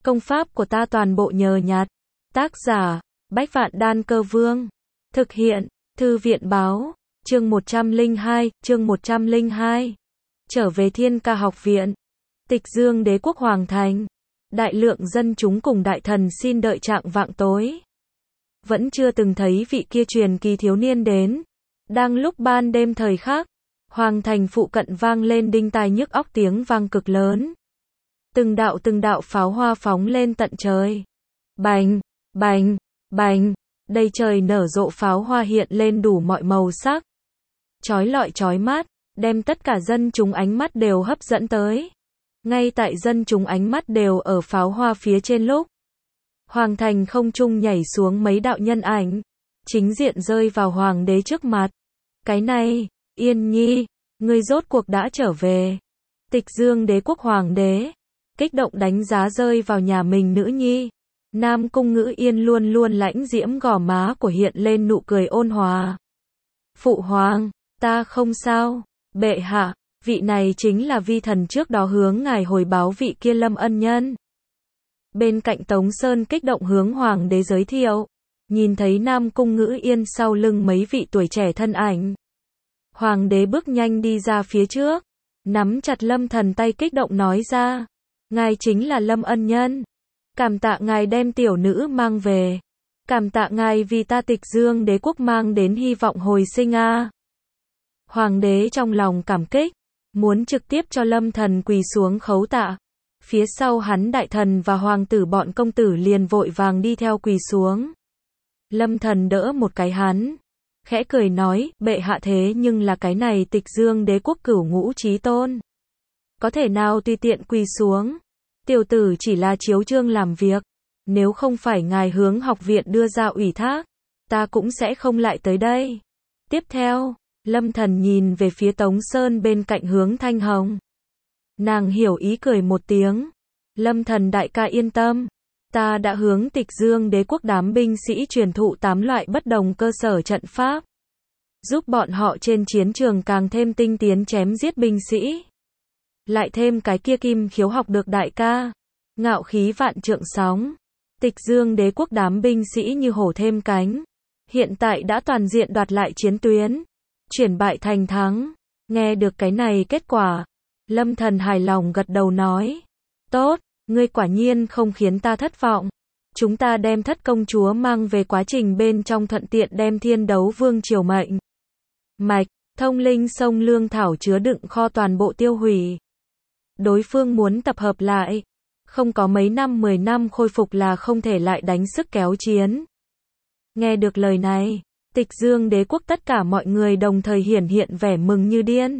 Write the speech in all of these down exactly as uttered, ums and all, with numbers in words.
Công pháp của ta toàn bộ nhờ nhặt. Tác giả, Bách Vạn Đan Cơ Vương. Thực hiện, Thư viện Báo. Chương một trăm lẻ hai, chương một trăm lẻ hai. Trở về Thiên Ca học viện. Tịch Dương Đế quốc Hoàng thành. Đại lượng dân chúng cùng đại thần xin đợi trạng vạng tối. Vẫn chưa từng thấy vị kia truyền kỳ thiếu niên đến. Đang lúc ban đêm thời khắc, Hoàng thành phụ cận vang lên đinh tai nhức óc tiếng vang cực lớn. Từng đạo từng đạo pháo hoa phóng lên tận trời. Bành, bành, bành, đầy trời nở rộ pháo hoa hiện lên đủ mọi màu sắc. Chói lọi chói mắt, đem tất cả dân chúng ánh mắt đều hấp dẫn tới. Ngay tại dân chúng ánh mắt đều ở pháo hoa phía trên lúc, Hoàng thành không trung nhảy xuống mấy đạo nhân ảnh, chính diện rơi vào hoàng đế trước mặt. Cái này, Yên Nhi, ngươi rốt cuộc đã trở về. Tịch Dương Đế quốc hoàng đế, kích động đánh giá rơi vào nhà mình nữ nhi. Nam Cung Ngữ Yên luôn luôn lãnh diễm gò má của hiện lên nụ cười ôn hòa. Phụ hoàng, ta không sao, bệ hạ, vị này chính là vi thần trước đó hướng ngài hồi báo vị kia Lâm ân nhân. Bên cạnh Tống Sơn kích động hướng hoàng đế giới thiệu, nhìn thấy Nam Cung Ngữ Yên sau lưng mấy vị tuổi trẻ thân ảnh. Hoàng đế bước nhanh đi ra phía trước, nắm chặt Lâm Thần tay kích động nói ra, ngài chính là Lâm ân nhân. Cảm tạ ngài đem tiểu nữ mang về. Cảm tạ ngài vì ta Tịch Dương Đế quốc mang đến hy vọng hồi sinh a. À. Hoàng đế trong lòng cảm kích, muốn trực tiếp cho Lâm Thần quỳ xuống khấu tạ. Phía sau hắn đại thần và hoàng tử bọn công tử liền vội vàng đi theo quỳ xuống. Lâm Thần đỡ một cái hắn, khẽ cười nói, bệ hạ thế nhưng là cái này Tịch Dương Đế quốc cửu ngũ chí tôn. Có thể nào tùy tiện quỳ xuống? Tiểu tử chỉ là chiếu chương làm việc. Nếu không phải ngài hướng học viện đưa ra ủy thác, ta cũng sẽ không lại tới đây. Tiếp theo, Lâm Thần nhìn về phía Tống Sơn bên cạnh hướng Thanh Hồng. Nàng hiểu ý cười một tiếng. Lâm Thần đại ca yên tâm. Ta đã hướng Tịch Dương Đế quốc đám binh sĩ truyền thụ tám loại bất đồng cơ sở trận pháp. Giúp bọn họ trên chiến trường càng thêm tinh tiến chém giết binh sĩ. Lại thêm cái kia kim khiếu học được đại ca. Ngạo khí vạn trượng sóng. Tịch Dương Đế quốc đám binh sĩ như hổ thêm cánh. Hiện tại đã toàn diện đoạt lại chiến tuyến. Chuyển bại thành thắng. Nghe được cái này kết quả. Lâm Thần hài lòng gật đầu nói. Tốt, ngươi quả nhiên không khiến ta thất vọng. Chúng ta đem thất công chúa mang về quá trình bên trong thuận tiện đem thiên đấu vương triều mệnh. Mạch, thông linh sông lương thảo chứa đựng kho toàn bộ tiêu hủy. Đối phương muốn tập hợp lại. Không có mấy năm mười năm khôi phục là không thể lại đánh sức kéo chiến. Nghe được lời này, Tịch Dương Đế quốc tất cả mọi người đồng thời hiển hiện vẻ mừng như điên.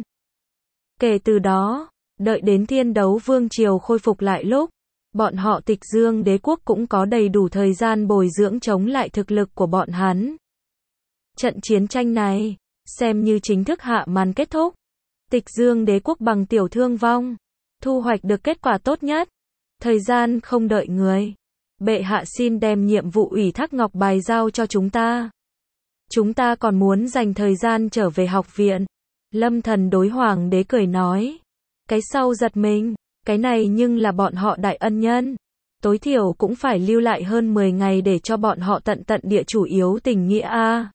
Kể từ đó, đợi đến thiên đấu vương triều khôi phục lại lúc, bọn họ Tịch Dương Đế quốc cũng có đầy đủ thời gian bồi dưỡng chống lại thực lực của bọn hắn. Trận chiến tranh này, xem như chính thức hạ màn kết thúc. Tịch Dương Đế quốc bằng tiểu thương vong, thu hoạch được kết quả tốt nhất. Thời gian không đợi người. Bệ hạ xin đem nhiệm vụ ủy thác ngọc bài giao cho chúng ta. Chúng ta còn muốn dành thời gian trở về học viện. Lâm Thần đối hoàng đế cười nói. Cái sau giật mình. Cái này nhưng là bọn họ đại ân nhân. Tối thiểu cũng phải lưu lại hơn mười ngày để cho bọn họ tận tận địa chủ yếu tình nghĩa a. À.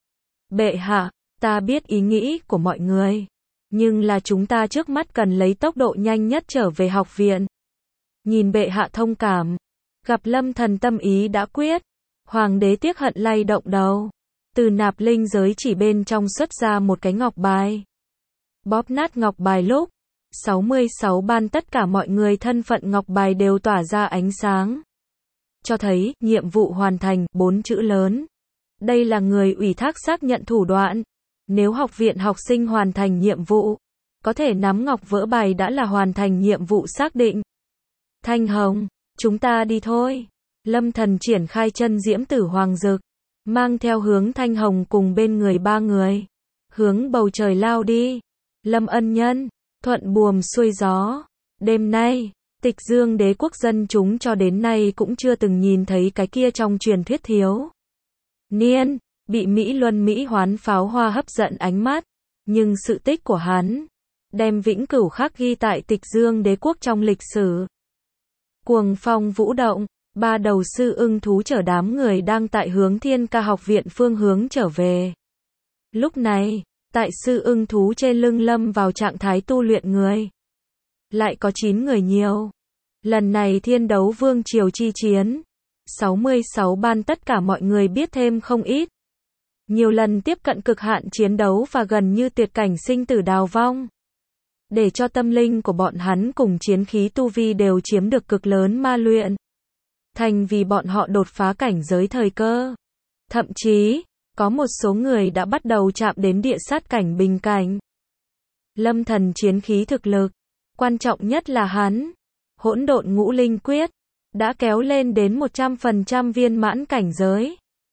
Bệ hạ, ta biết ý nghĩ của mọi người. Nhưng là chúng ta trước mắt cần lấy tốc độ nhanh nhất trở về học viện. Nhìn bệ hạ thông cảm. Gặp Lâm Thần tâm ý đã quyết. Hoàng đế tiếc hận lay động đầu. Từ nạp linh giới chỉ bên trong xuất ra một cái ngọc bài. Bóp nát ngọc bài lúc. sáu mươi sáu ban tất cả mọi người thân phận ngọc bài đều tỏa ra ánh sáng. Cho thấy, nhiệm vụ hoàn thành, bốn chữ lớn. Đây là người ủy thác xác nhận thủ đoạn. Nếu học viện học sinh hoàn thành nhiệm vụ, có thể nắm ngọc vỡ bài đã là hoàn thành nhiệm vụ xác định. Thanh Hồng, chúng ta đi thôi. Lâm Thần triển khai chân diễm tử hoàng dực, mang theo hướng Thanh Hồng cùng bên người ba người, hướng bầu trời lao đi. Lâm ân nhân, thuận buồm xuôi gió. Đêm nay, Tịch Dương Đế quốc dân chúng cho đến nay cũng chưa từng nhìn thấy cái kia trong truyền thuyết thiếu niên, bị Mỹ Luân Mỹ hoán pháo hoa hấp dẫn ánh mắt. Nhưng sự tích của hắn, đem vĩnh cửu khắc ghi tại Tịch Dương Đế quốc trong lịch sử. Cuồng phong vũ động, ba đầu sư ưng thú chở đám người đang tại hướng Thiên Ca học viện phương hướng trở về. Lúc này, tại sư ưng thú trên lưng lâm vào trạng thái tu luyện người. Lại có chín người nhiều. Lần này thiên đấu vương triều chi chiến, sáu mươi sáu ban tất cả mọi người biết thêm không ít. Nhiều lần tiếp cận cực hạn chiến đấu và gần như tuyệt cảnh sinh tử đào vong. Để cho tâm linh của bọn hắn cùng chiến khí tu vi đều chiếm được cực lớn ma luyện. Thành vì bọn họ đột phá cảnh giới thời cơ. Thậm chí, có một số người đã bắt đầu chạm đến địa sát cảnh bình cảnh. Lâm thần chiến khí thực lực, quan trọng nhất là hắn, hỗn độn ngũ linh quyết, đã kéo lên đến một trăm phần trăm viên mãn cảnh giới.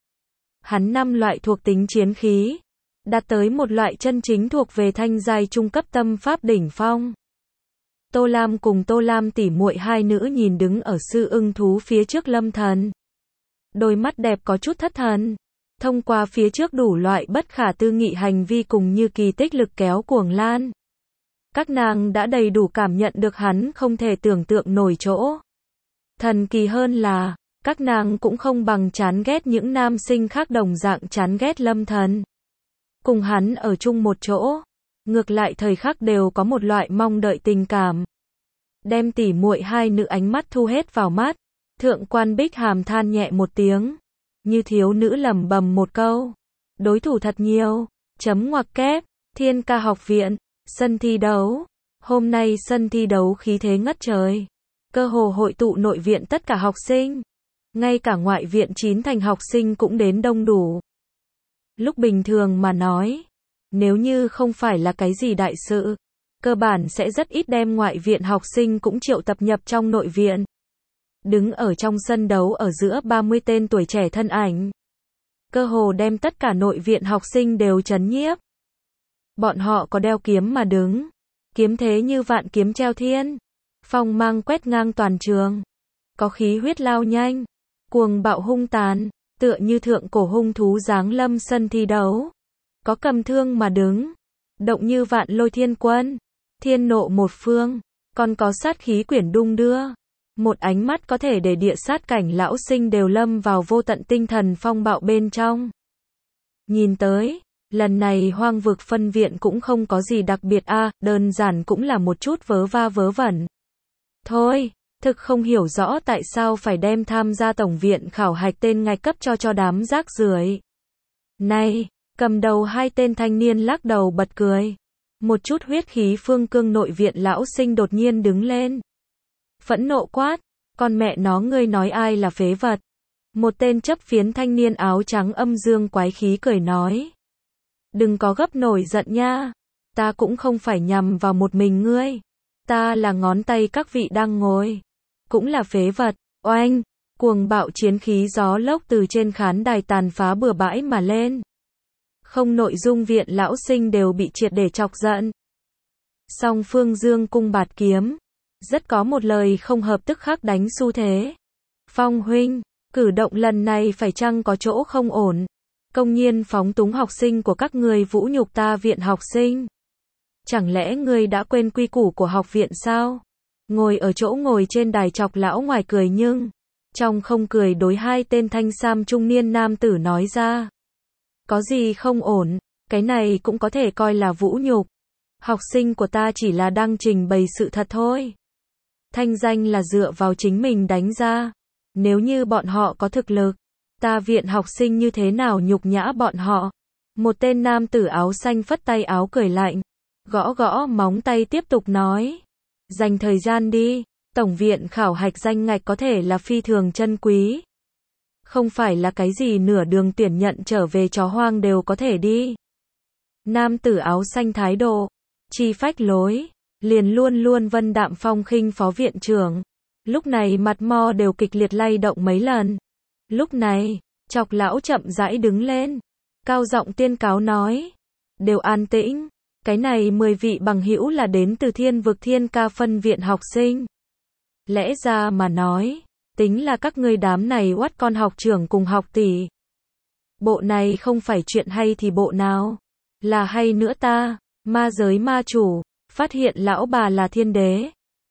Hắn năm loại thuộc tính chiến khí, đạt tới một loại chân chính thuộc về thanh giai trung cấp tâm pháp đỉnh phong. Tô Lam cùng Tô Lam tỷ muội hai nữ nhìn đứng ở sư ưng thú phía trước Lâm thần. Đôi mắt đẹp có chút thất thần. Thông qua phía trước đủ loại bất khả tư nghị hành vi cùng như kỳ tích lực kéo cuồng lan. Các nàng đã đầy đủ cảm nhận được hắn không thể tưởng tượng nổi chỗ. Thần kỳ hơn là, các nàng cũng không bằng chán ghét những nam sinh khác đồng dạng chán ghét Lâm thần. Cùng hắn ở chung một chỗ, ngược lại thời khắc đều có một loại mong đợi tình cảm. Đem tỉ muội hai nữ ánh mắt thu hết vào mắt, Thượng quan Bích Hàm than nhẹ một tiếng, như thiếu nữ lẩm bẩm một câu. Đối thủ thật nhiều, chấm ngoặc kép, Thiên Ca học viện, sân thi đấu. Hôm nay sân thi đấu khí thế ngất trời. Cơ hồ hội tụ nội viện tất cả học sinh. Ngay cả ngoại viện chín thành học sinh cũng đến đông đủ. Lúc bình thường mà nói, nếu như không phải là cái gì đại sự, cơ bản sẽ rất ít đem ngoại viện học sinh cũng triệu tập nhập trong nội viện. Đứng ở trong sân đấu ở giữa ba mươi tên tuổi trẻ thân ảnh. Cơ hồ đem tất cả nội viện học sinh đều chấn nhiếp. Bọn họ có đeo kiếm mà đứng. Kiếm thế như vạn kiếm treo thiên. Phong mang quét ngang toàn trường. Có khí huyết lao nhanh. Cuồng bạo hung tàn. Tựa như thượng cổ hung thú giáng lâm sân thi đấu. Có cầm thương mà đứng. Động như vạn lôi thiên quân. Thiên nộ một phương. Còn có sát khí quyển đung đưa. Một ánh mắt có thể để địa sát cảnh lão sinh đều lâm vào vô tận tinh thần phong bạo bên trong. Nhìn tới, lần này hoang vực phân viện cũng không có gì đặc biệt a, à, đơn giản cũng là một chút vớ va vớ vẩn. Thôi, thực không hiểu rõ tại sao phải đem tham gia tổng viện khảo hạch tên ngạch cấp cho cho đám rác rưởi. Này, cầm đầu hai tên thanh niên lắc đầu bật cười. Một chút huyết khí phương cương nội viện lão sinh đột nhiên đứng lên. Phẫn nộ quát, con mẹ nó ngươi nói ai là phế vật. Một tên chấp phiến thanh niên áo trắng âm dương quái khí cười nói. Đừng có gấp nổi giận nha, ta cũng không phải nhằm vào một mình ngươi. Ta là ngón tay các vị đang ngồi. Cũng là phế vật, oanh, cuồng bạo chiến khí gió lốc từ trên khán đài tàn phá bừa bãi mà lên. Không nội dung viện lão sinh đều bị triệt để chọc giận. Song phương dương cung bạt kiếm. Rất có một lời không hợp tức khắc đánh xu thế. Phong huynh, cử động lần này phải chăng có chỗ không ổn? Công nhiên phóng túng học sinh của các người vũ nhục ta viện học sinh. Chẳng lẽ ngươi đã quên quy củ của học viện sao? Ngồi ở chỗ ngồi trên đài chọc lão ngoài cười nhưng, trong không cười đối hai tên thanh sam trung niên nam tử nói ra. Có gì không ổn, cái này cũng có thể coi là vũ nhục. Học sinh của ta chỉ là đang trình bày sự thật thôi. Thanh danh là dựa vào chính mình đánh ra. Nếu như bọn họ có thực lực, ta viện học sinh như thế nào nhục nhã bọn họ. Một tên nam tử áo xanh phất tay áo cười lạnh. Gõ gõ móng tay tiếp tục nói. Dành thời gian đi, tổng viện khảo hạch danh ngạch có thể là phi thường chân quý. Không phải là cái gì nửa đường tuyển nhận trở về chó hoang đều có thể đi. Nam tử áo xanh thái độ, chi phách lối, liền luôn luôn vân đạm phong khinh phó viện trưởng. Lúc này mặt mo đều kịch liệt lay động mấy lần. Lúc này, chọc lão chậm rãi đứng lên. Cao giọng tuyên cáo nói. Đều an tĩnh. Cái này mười vị bằng hữu là đến từ thiên vực Thiên Ca phân viện học sinh. Lẽ ra mà nói, tính là các ngươi đám này oắt con học trưởng cùng học tỷ. Bộ này không phải chuyện hay thì bộ nào? Là hay nữa ta, ma giới ma chủ, phát hiện lão bà là thiên đế.